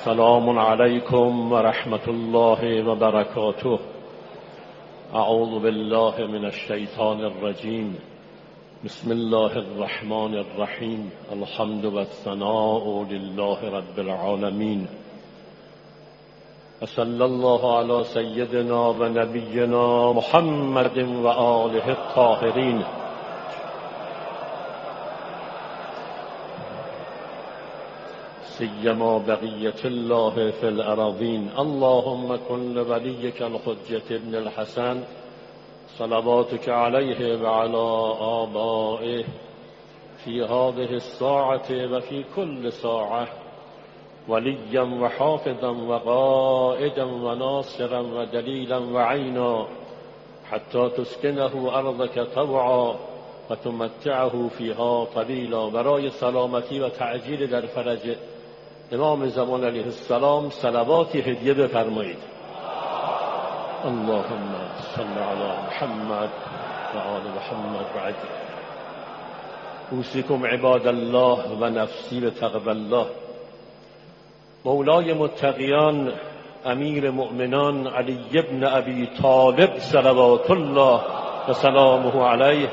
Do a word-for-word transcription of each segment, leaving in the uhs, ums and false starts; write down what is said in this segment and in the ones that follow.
السلام عليكم ورحمة الله وبركاته. أعوذ بالله من الشيطان الرجيم. بسم الله الرحمن الرحيم. الحمد والثناء لله رب العالمين. وصلى الله على سيدنا ونبينا محمد وآله الطاهرين. سيما بقية الله في الأراضين. اللهم كن لوليك الحجة ابن الحسن صلواتك عليه وعلى آبائه في هذه الساعة وفي كل ساعة وليا وحافظا وقائدا وناصرا ودليلا وعينا حتى تسكنه أرضك طوعا وتمتعه فيها طويلا. برای سلامتی و تعجیل در فرج امام زمان علیه السلام صلواتی هدیه بفرمایید. اللهم صل علی محمد و آل محمد و عجل. اوصیکم عباد الله و نفسی بتقوی الله. مولای متقیان امیر مؤمنان علی ابن ابی طالب صلوات الله و سلامه علیه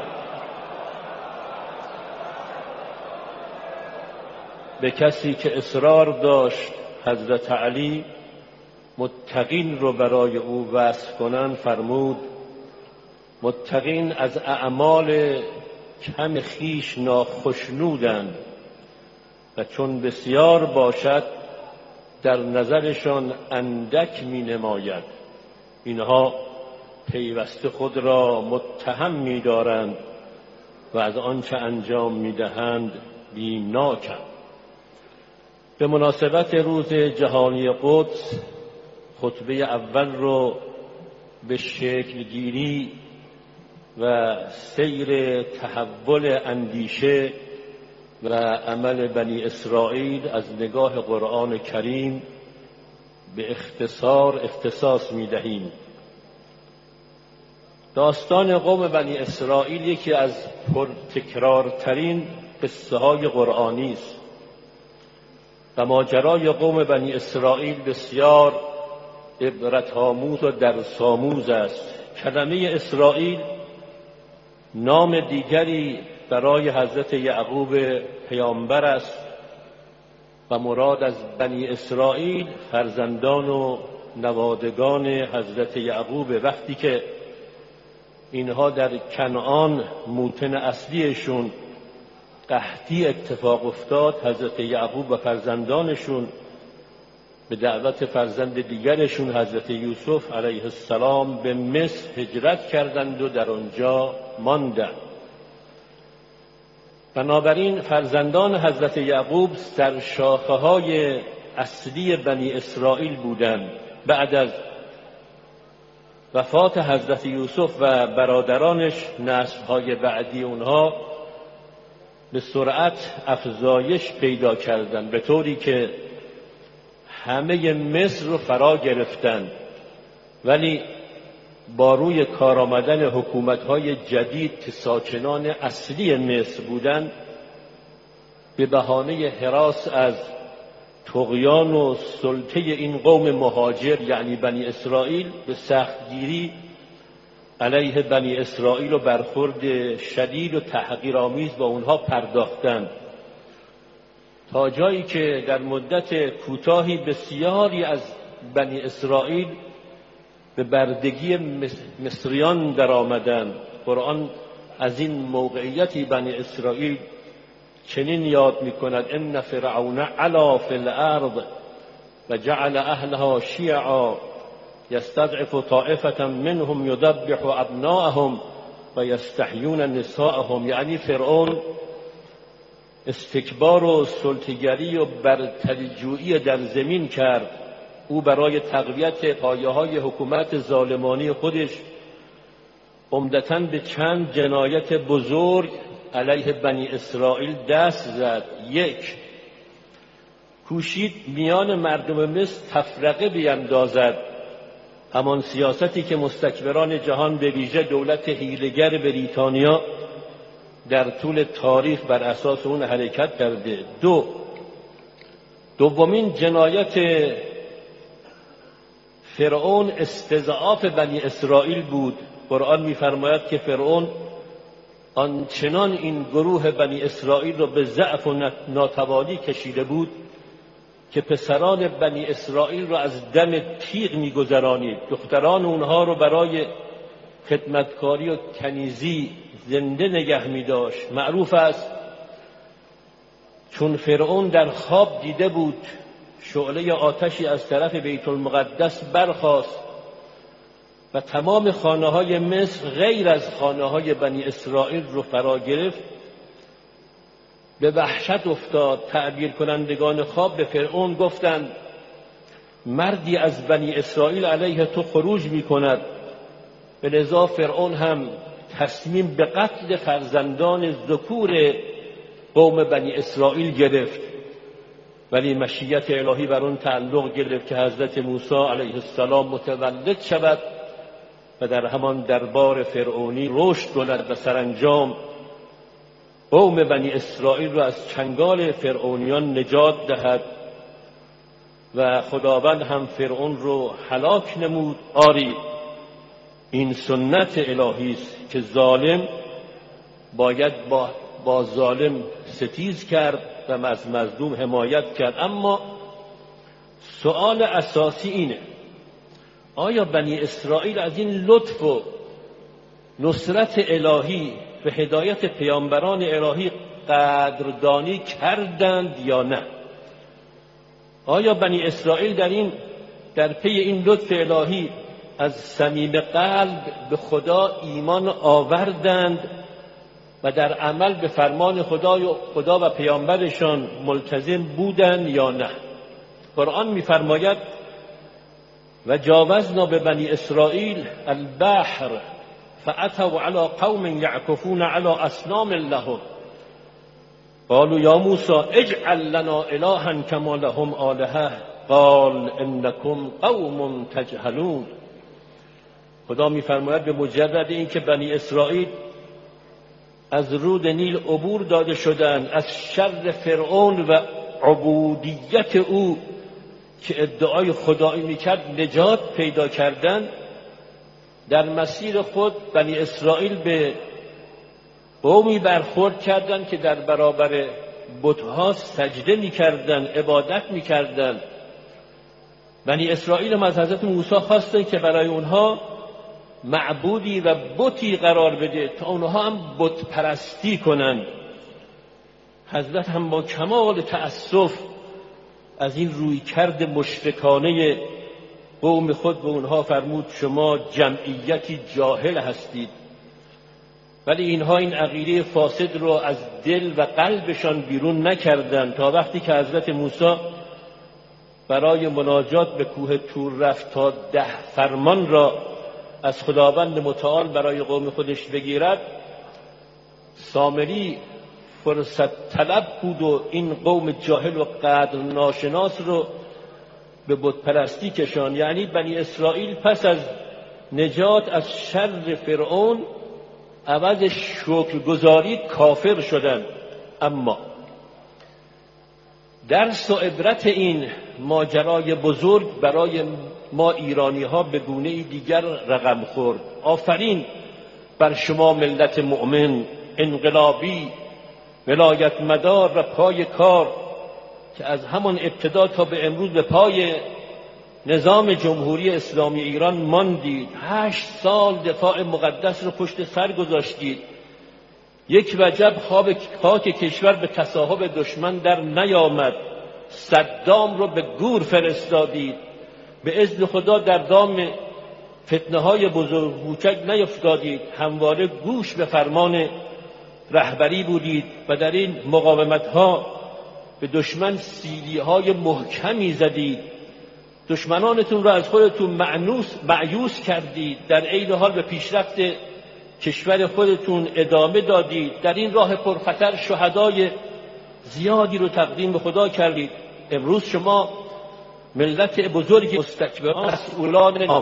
به کسی که اصرار داشت حضرت علی متقین رو برای او وصف کنن فرمود: متقین از اعمال کم خیش ناخشنودند و چون بسیار باشد در نظرشان اندک می نماید. اینها پیوسته خود را متهم می دارند و از آنچه انجام می دهند بیمناکند. به مناسبت روز جهانی قدس خطبه اول رو به شکلگیری و سیر تحول اندیشه و عمل بنی اسرائیل از نگاه قرآن کریم به اختصار اختصاص می دهیم. داستان قوم بنی اسرائیل یکی از پرتکرارترین قصه های قرآنی است و ماجرای قوم بنی اسرائیل بسیار عبرت‌آموز و درس‌آموز است. کلمه اسرائیل نام دیگری برای حضرت یعقوب پیامبر است و مراد از بنی اسرائیل فرزندان و نوادگان حضرت یعقوب. وقتی که اینها در کنعان موطن اصلیشون قحطی اتفاق افتاد، حضرت یعقوب و فرزندانشون به دعوت فرزند دیگرشون حضرت یوسف علیه السلام به مصر هجرت کردند و در آنجا ماندند. بنابراین فرزندان حضرت یعقوب سرشاخه‌های اصلی بنی اسرائیل بودند. بعد از وفات حضرت یوسف و برادرانش نسل‌های بعدی اونها به سرعت افزایش پیدا کردند، به طوری که همه مصر رو فرا گرفتند. ولی با روی کار آمدن حکومت‌های جدید که ساکنان اصلی مصر بودند، به بهانه هراس از طغیان و سلطه این قوم مهاجر یعنی بنی اسرائیل به سختگیری علیه بنی اسرائیل و برخورد شدید و تحقیرآمیز با اونها پرداختند، تا جایی که در مدت کوتاهی بسیاری از بنی اسرائیل به بردگی مصریان در آمدند. قرآن از این موقعیتی بنی اسرائیل چنین یاد می کند: ان فرعون علا فی الارض و جعل اهلها شیعا یستضعف طائفة منهم یذبح ابناءهم و یستحیون نساءهم. یعنی فرعون استکبار و سلطه‌گری و برتریجویی در زمین کرد. او برای تقویت پایه‌های حکومت ظالمانی خودش عمدتاً به چند جنایت بزرگ علیه بنی اسرائیل دست زد. یک، کوشید میان مردم مصر تفرقه بیندازد، همان سیاستی که مستکبران جهان به ویژه دولت حیله‌گر بریتانیا در طول تاریخ بر اساس اون حرکت کرده. دو، دومین جنایت فرعون استضعاف بنی اسرائیل بود. قرآن می‌فرماید که فرعون آنچنان این گروه بنی اسرائیل را به ضعف و ناتوانی کشیده بود که پسران بنی اسرائیل را از دم تیغ می‌گذرانید، دختران اونها رو برای خدمتکاری و کنیزی زنده نگه می‌داشت. معروف است چون فرعون در خواب دیده بود شعله آتشی از طرف بیت المقدس برخاست و تمام خانه‌های مصر غیر از خانه‌های بنی اسرائیل رو فرا گرفت، به وحشت افتاد. تعبیر کنندگان خواب به فرعون گفتند مردی از بنی اسرائیل علیه تو خروج می‌کند. به لذا فرعون هم تصمیم به قتل فرزندان ذکور قوم بنی اسرائیل گرفت، ولی مشیت الهی بر اون تعلق گرفت که حضرت موسی علیه السلام متولد شود و در همان دربار فرعونی رشد کند و سرانجام قوم بنی اسرائیل را از چنگال فرعونیان نجات دهد و خداوند هم فرعون رو هلاک نمود. آری این سنت الهی است که ظالم باید با با ظالم ستیز کرد و از مظلوم حمایت کرد. اما سؤال اساسی اینه آیا بنی اسرائیل از این لطف و نصرت الهی و هدایت پیامبران الهی قدردانی کردند یا نه؟ آیا بنی اسرائیل در این در پی این لطف الهی از صمیم قلب به خدا ایمان آوردند و در عمل به فرمان خدا و خدا و پیامبرشان ملتزم بودند یا نه؟ قرآن می‌فرماید و جاوزنا به بنی اسرائیل البحر فأتوا على قوم يعكفون على اصنام لهم قالوا یا موسی اجعل لنا الها كما لهم آلهة قال انکم قوم تجهلون. خدا می‌فرماید به مجرد اینکه بنی اسرائیل از رود نیل عبور داده شدند، از شر فرعون و عبودیت او که ادعای خدایی میکرد نجات پیدا کردند، در مسیر خود بنی اسرائیل به قومی برخورد کردند که در برابر بت‌ها سجده میکردند، عبادت میکردند. بنی اسرائیل هم از حضرت موسی خواستند که برای اونها معبودی و بتی قرار بده تا اونها هم بت پرستی کنند. حضرت هم با کمال تأسف از این روی کرد مشفقانه قوم خود به اونها فرمود شما جمعیتی جاهل هستید. ولی اینها این عقیده فاسد رو از دل و قلبشان بیرون نکردند تا وقتی که حضرت موسی برای مناجات به کوه طور رفت تا ده فرمان را از خداوند متعال برای قوم خودش بگیرد. سامری فرصت طلب بود و این قوم جاهل و قدر ناشناس رو به بت پرستی کشان. یعنی بنی اسرائیل پس از نجات از شر فرعون عوض شکرگزاری کافر شدند. اما درس و عبرت این ماجرای بزرگ برای ما ایرانی ها به گونه دیگر رقم خورد. آفرین بر شما ملت مؤمن، انقلابی، ولایت مدار و پای کار که از همان ابتدا تا به امروز به پای نظام جمهوری اسلامی ایران ماندید. هشت سال دفاع مقدس رو پشت سر گذاشتید. یک وجب خواب خاک کشور به تصاحب دشمن در نیامد. صدام رو به گور فرستادید. به اذن خدا در دام فتنه های بزرگ کوچک نیفتادید. همواره گوش به فرمان رهبری بودید و در این مقاومت ها به دشمن سیلی های محکمی زدید. دشمنانتون را از خودتون معنوس مایوس کردید. در عین حال به پیشرفت کشور خودتون ادامه دادید. در این راه پرخطر شهدای زیادی رو تقدیم به خدا کردید. امروز شما ملت بزرگ مستکبران مسئولان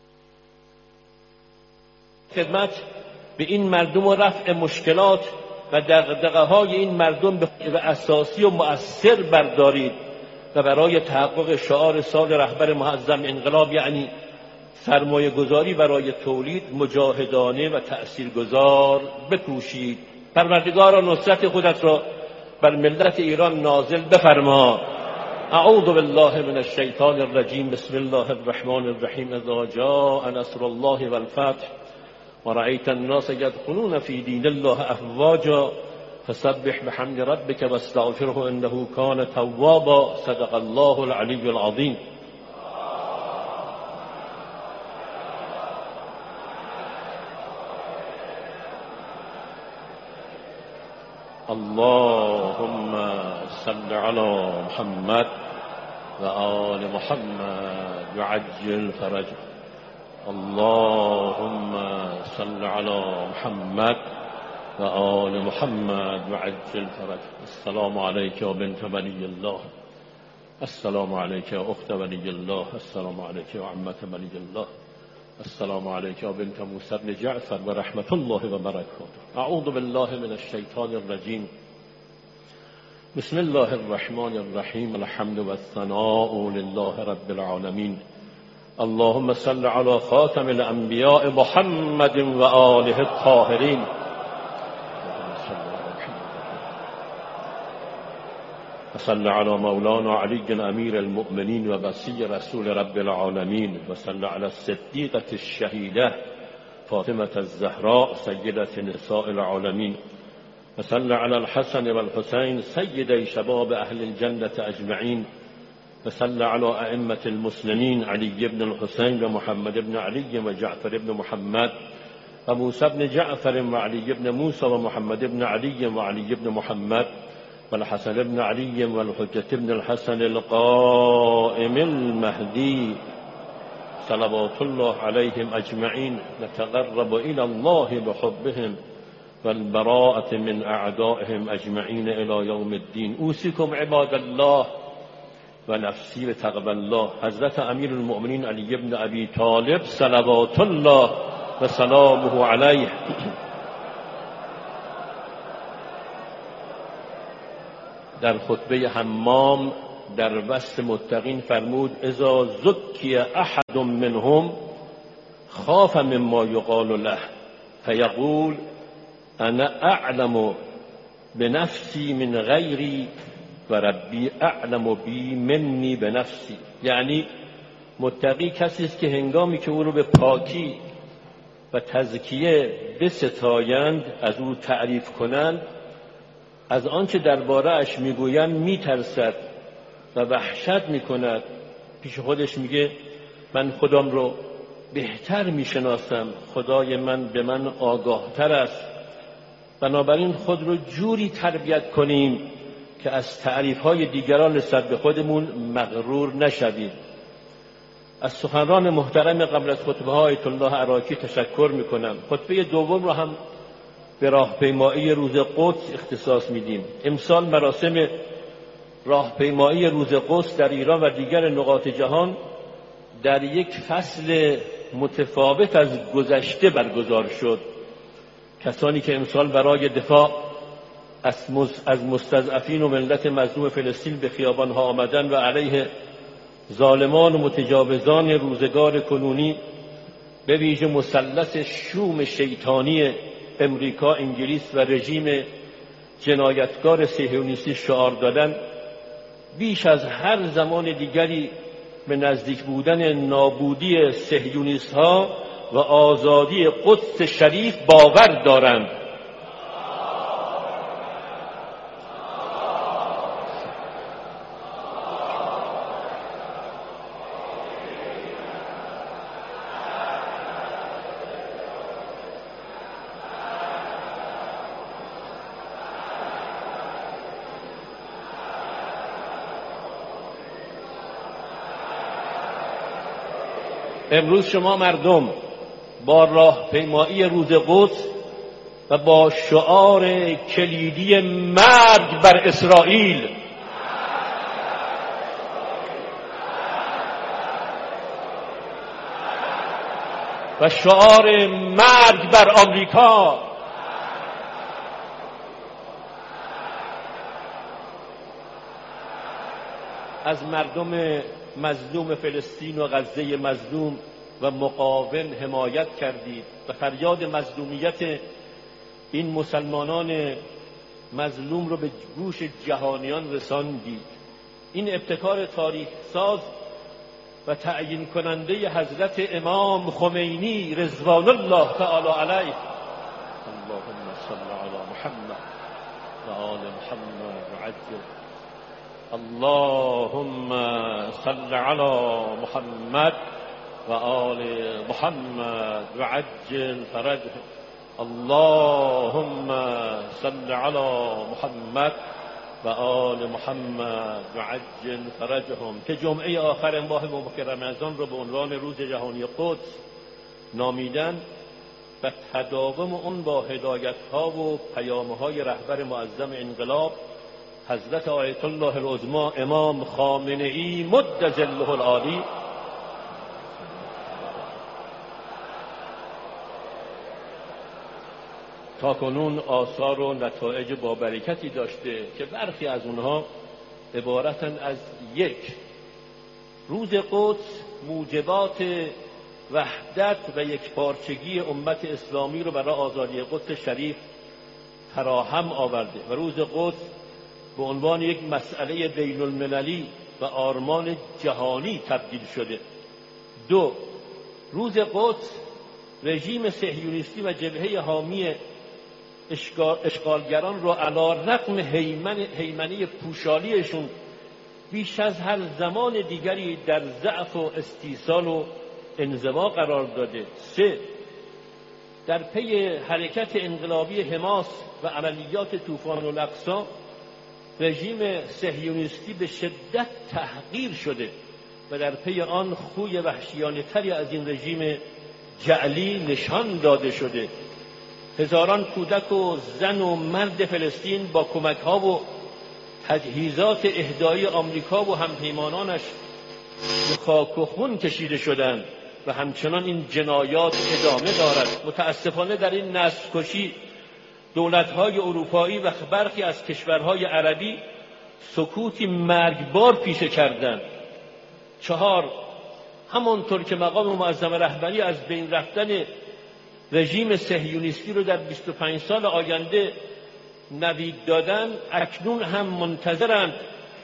خدمت به این مردم و رفع مشکلات و دغدغه‌های این مردم به اساسی و مؤثر بردارید و برای تحقق شعار سال رهبر معظم انقلاب، یعنی سرمایه گذاری برای تولید، مجاهدانه و تأثیرگذار بکوشید. پروردگارا نصرت خودت را بر ملت ایران نازل بفرما. اعوذ بالله من الشیطان الرجیم. بسم الله الرحمن الرحیم. اذا جاء نصر الله والفتح ورأيت الناس يدخلون في دين الله أفواجا فسبح بحمد ربك واستغفره إنه كان توابا. صدق الله العلي العظيم. اللهم صل على محمد و آل محمد وعجل فرجه. اللهم صل على محمد و آل محمد وعجل فرجه. السلام عليك و بنت ولی الله. السلام عليك و اخت ولی الله. السلام عليك و عمت ولی الله. السلام عليك و بنت موسى بن جعفر و رحمت الله و برکاته. اعوذ بالله من الشیطان الرجیم. بسم الله الرحمن الرحیم. الحمد والثناء لله رب العالمين. اللهم صل على خاتم الانبیاء محمد و آله الطاهرین. وصل على مولانا علی امیر المؤمنین و وصی رسول رب العالمین. وصل على الصدیقة الشهیده فاطمة الزهراء سیدة نساء العالمین. وصل على الحسن والحسين سيدي شباب أهل الجنة أجمعين. وصل على أئمة المسلمين علي بن الحسين ومحمد بن علي وجعفر بن محمد وموسى بن جعفر وعلي بن موسى ومحمد بن علي وعلي بن محمد والحسن بن علي والحجة بن الحسن القائم المهدي صلوات الله عليهم أجمعين. نتقرب إلى الله بحبهم والبراءة من أعدائهم أجمعين إلى يوم الدين. أوصيكم عباد الله و نفسی به تقوی الله. حضرت امیر المؤمنین علی بن ابی طالب صلوات الله و سلامه علیه در خطبه حمام در وسط متقین فرمود: اذا زکی احد منهم خاف مما یقال له فیقول انا اعلم بنفسی من غیری و ربی اعلم بی منی به نفسی. یعنی متقی کسی است که هنگامی که او رو به پاکی و تزکیه بستایند، از او تعریف کنند، از آنچه درباره اش میگویند میترسد و وحشت میکند. پیش خودش میگه من خودم رو بهتر میشناسم، خدای من به من آگاه تر است. بنابراین خود رو جوری تربیت کنیم که از تعریف‌های دیگران نسبت به خودمون مغرور نشویم. از سخنران محترم قبل از خطبه های آیت الله عراقی تشکر میکنم. خطبه دوم رو هم به راهپیمایی روز قدس اختصاص میدیم. امسال مراسم راهپیمایی روز قدس در ایران و دیگر نقاط جهان در یک فصل متفاوت از گذشته برگزار شد. کسانی که امسال برای دفاع از مستضعفین و ملت مظلوم فلسطین به خیابانها آمدن و علیه ظالمان و متجاوزان روزگار کنونی، به ویژه مثلث شوم شیطانی امریکا، انگلیس و رژیم جنایتکار صهیونیستی شعار دادن، بیش از هر زمان دیگری به نزدیک بودن نابودی صهیونیست ها و آزادی قدس شریف باور دارند. امروز شما مردم با راهپیمایی روز قدس و با شعار کلیدی مرگ بر اسرائیل و شعار مرگ بر آمریکا از مردم مظلوم فلسطین و غزه مظلوم و مقاوم حمایت کردید و فریاد مظلومیت این مسلمانان مظلوم رو به گوش جهانیان رساندید. این ابتکار تاریخ ساز و تعیین کننده حضرت امام خمینی رضوان الله تعالی علیه، اللهم صل علی محمد و آل محمد و عجل، اللهم صل علی محمد و آل محمد و عجل فرجه، اللهم صل علی محمد و آل محمد و عجل فرجهم، که جمعه آخر ماه مبارک رمضان رو به عنوان روز جهانی قدس نامیدن و تداوم اون با هدایت‌ها و پیام‌های رهبر معظم انقلاب حضرت آیت الله العظمی امام خامنه‌ای مد ظله العالی تا کنون آثار و نتایج با برکتی داشته که برخی از اونها عبارتند از: یک، روز قدس موجبات وحدت و یکپارچگی امت اسلامی رو برای آزادی قدس شریف فراهم آورده و روز قدس به عنوان یک مسئله بین المللی و آرمان جهانی تبدیل شده. دو، روز قدس رژیم صهیونیستی و جبهه حامی اشغالگران را علی رغم هیمنه پوشالیشون بیش از هر زمان دیگری در ضعف و استیصال و انزوا قرار داده. سه، در پی حرکت انقلابی حماس و عملیات طوفان الاقصی رژیم صهیونیستی به شدت تحقیر شده و در پی آن خوی وحشیانه تری از این رژیم جعلی نشان داده شده. هزاران کودک و زن و مرد فلسطین با کمک‌ها و تجهیزات اهدایی آمریکا و همپیمانانش به خاک و خون کشیده شدند و همچنان این جنایات ادامه دارد. متاسفانه در این نسل‌کشی دولت‌های اروپایی و برخی از کشورهای عربی سکوتی مرگبار پیشه کردند. چهار، همانطور که مقام معظم رهبری از بین رفتن رژیم صهیونیستی رو در بیست و پنج سال آینده نوید دادن، اکنون هم منتظرند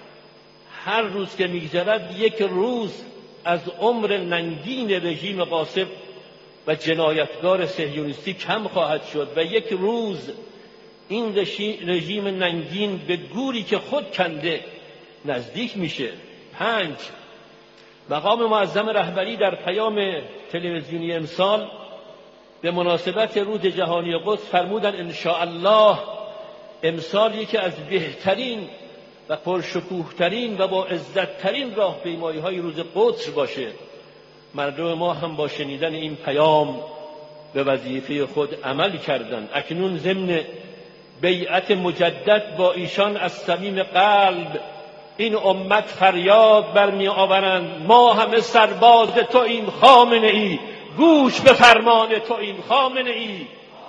هر روز که میگذرد یک روز از عمر ننگین رژیم غاصب و جنایتکار صهیونیستی کم خواهد شد و یک روز این رژیم ننگین به گوری که خود کنده نزدیک میشه. پنج، مقام معظم رهبری در پیام تلویزیونی امسال به مناسبت روز جهانی قدس فرمودن انشاءالله امسال یکی از بهترین و پرشکوهترین و با عزتترین راهپیمایی های روز قدس باشه. مردم ما هم با شنیدن این پیام به وظیفه خود عمل کردند. اکنون ضمن بیعت مجدد با ایشان از صمیم قلب این امت فریاد برمی آورند: ما همه سرباز توییم خامنه ای، گوش به فرمان توییم خامنه ای.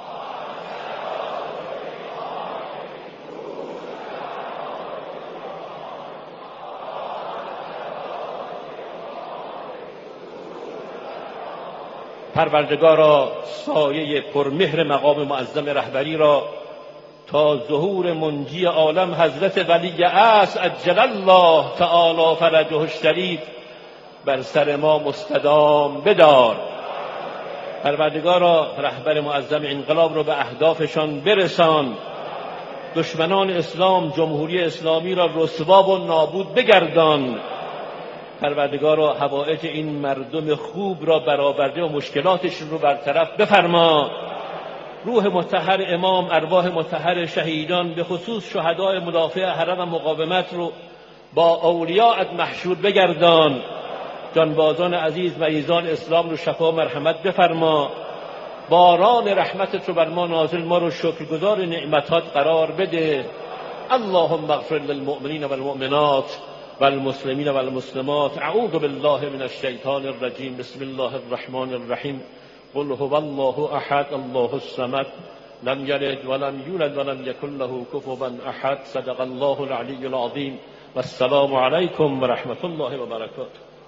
پروردگارا سایه پرمهر مقام معظم رهبری را تا ظهور منجی عالم حضرت ولی اصل عجل الله تعالی فرجه الشریف بر سر ما مستدام بدار. پروردگارا رهبر معظم انقلاب را به اهدافشان برسان، دشمنان اسلام جمهوری اسلامی را رسوا و نابود بگردان. پروردگارا حوائج این مردم خوب را برآورده و مشکلاتشون رو برطرف بفرما. روح مطهر امام، ارواح مطهر شهیدان، به خصوص شهدای مدافع حرم و مقاومت رو با اولیاءت محشور بگردان. جانبازان عزیز مریضان اسلام رو شفا و مرحمت بفرما. باران رحمتت رو بر ما نازل، ما رو شکرگزار نعمتات قرار بده. اللهم اغفر للمؤمنین والمؤمنات والمسلمین والمسلمات. اعوذ بالله من الشیطان الرجیم. بسم الله الرحمن الرحیم. قل هو الله احد الله الصمد لم یلد ولم یولد ولم یکن له کفوا احد. صدق الله العلی العظیم. و السلام علیکم و رحمت الله و برکاته.